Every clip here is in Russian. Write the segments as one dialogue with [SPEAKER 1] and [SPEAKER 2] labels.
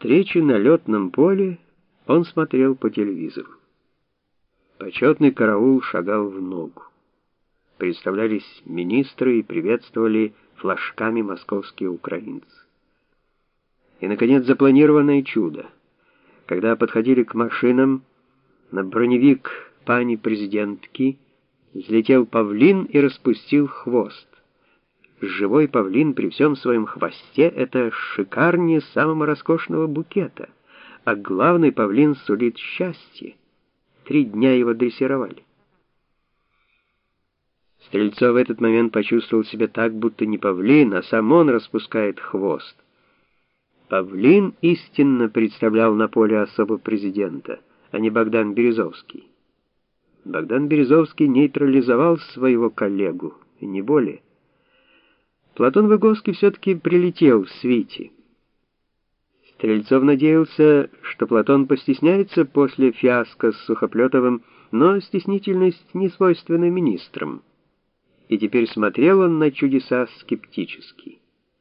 [SPEAKER 1] встречи на летном поле он смотрел по телевизору. Почетный караул шагал в ногу. Представлялись министры и приветствовали флажками московские украинцы. И, наконец, запланированное чудо. Когда подходили к машинам, на броневик пани президентки взлетел павлин и распустил хвост. Живой павлин при всем своем хвосте — это шикарнее самого роскошного букета, а главный павлин сулит счастье. 3 дня его дрессировали. Стрельцов в этот момент почувствовал себя так, будто не павлин, а сам он распускает хвост. Павлин истинно представлял на поле особо президента, а не Богдан Березовский. Богдан Березовский нейтрализовал своего коллегу, и не более. Платон Выгоский все-таки прилетел в свите. Стрельцов надеялся, что Платон постесняется после фиаско с Сухоплетовым, но стеснительность не свойственна министрам. И теперь смотрел он на чудеса скептически.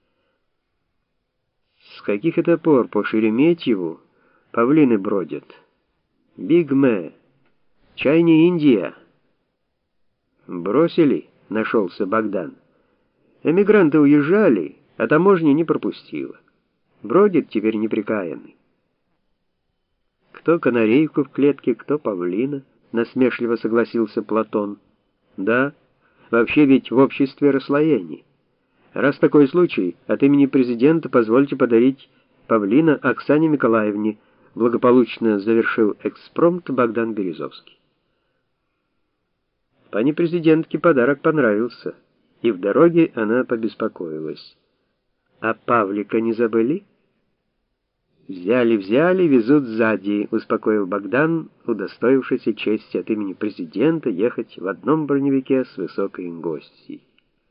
[SPEAKER 1] С каких это пор по Шереметьеву павлины бродят? Бигме, чай не Индия. Бросили, нашелся Богдан. Эмигранты уезжали, а таможня не пропустила. Бродит теперь непрекаянный. Кто канарейку в клетке, кто павлина, насмешливо согласился Платон. Да, вообще ведь в обществе расслоение. Раз такой случай, от имени президента позвольте подарить павлина Оксане Николаевне, благополучно завершил экспромт Богдан Березовский. Пане президентке подарок понравился, и в дороге она побеспокоилась. А Павлика не забыли? Взяли, везут сзади, успокоил Богдан, удостоившийся чести от имени президента ехать в одном броневике с высокой гостьей.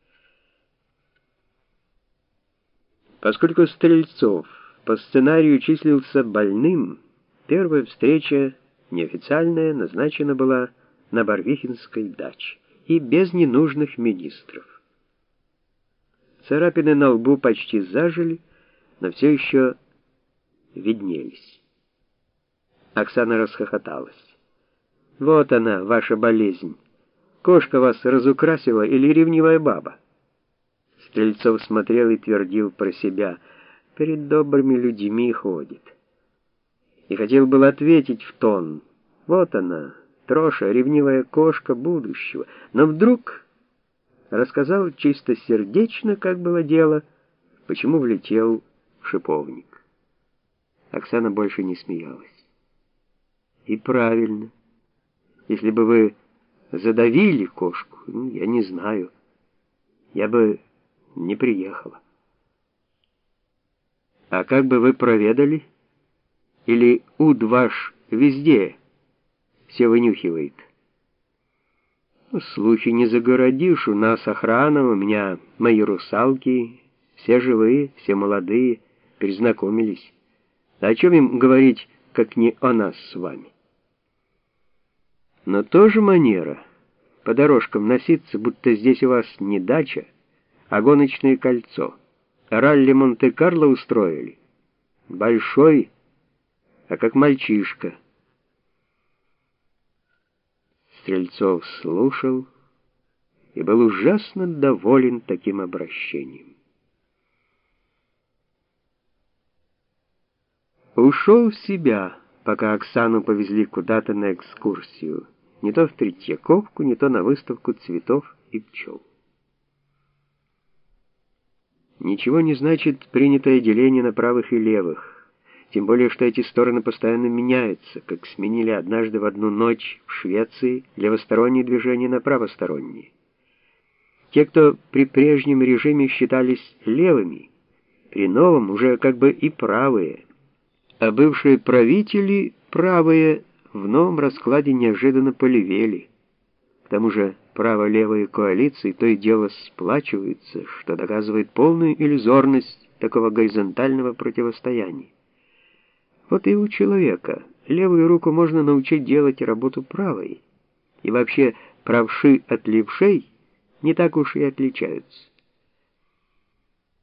[SPEAKER 1] Поскольку Стрельцов по сценарию числился больным, первая встреча, неофициальная, назначена была на Барвихинской даче и без ненужных министров. Царапины на лбу почти зажили, но все еще виднелись. Оксана расхохоталась. «Вот она, ваша болезнь. Кошка вас разукрасила или ревнивая баба?» Стрельцов смотрел и твердил про себя: «Перед добрыми людьми ходит». И хотел было ответить в тон: «Вот она, Троша, ревнивая кошка будущего», но вдруг рассказал чистосердечно, как было дело, почему влетел в шиповник. Оксана больше не смеялась. И правильно. Если бы вы задавили кошку, я не знаю, я бы не приехала. А как бы вы проведали? Или уд ваш везде все вынюхивает? Случай не загородишь, у нас охрана, у меня мои русалки, все живые, все молодые, перезнакомились. О чем им говорить, как не о нас с вами? Но тоже манера по дорожкам носиться, будто здесь у вас не дача, а гоночное кольцо. Ралли Монте-Карло устроили. Большой, а как мальчишка. Стрельцов слушал и был ужасно доволен таким обращением. Ушел в себя, пока Оксану повезли куда-то на экскурсию, не то в Третьяковку, не то на выставку цветов и пчел. Ничего не значит принятое деление на правых и левых, тем более, что эти стороны постоянно меняются, как сменили однажды в одну ночь в Швеции левосторонние движения на правосторонние. Те, кто при прежнем режиме считались левыми, при новом уже как бы и правые, а бывшие правители, правые, в новом раскладе неожиданно полевели. К тому же право-левые коалиции то и дело сплачиваются, что доказывает полную иллюзорность такого горизонтального противостояния. Вот и у человека левую руку можно научить делать работу правой. И вообще правши от левшей не так уж и отличаются.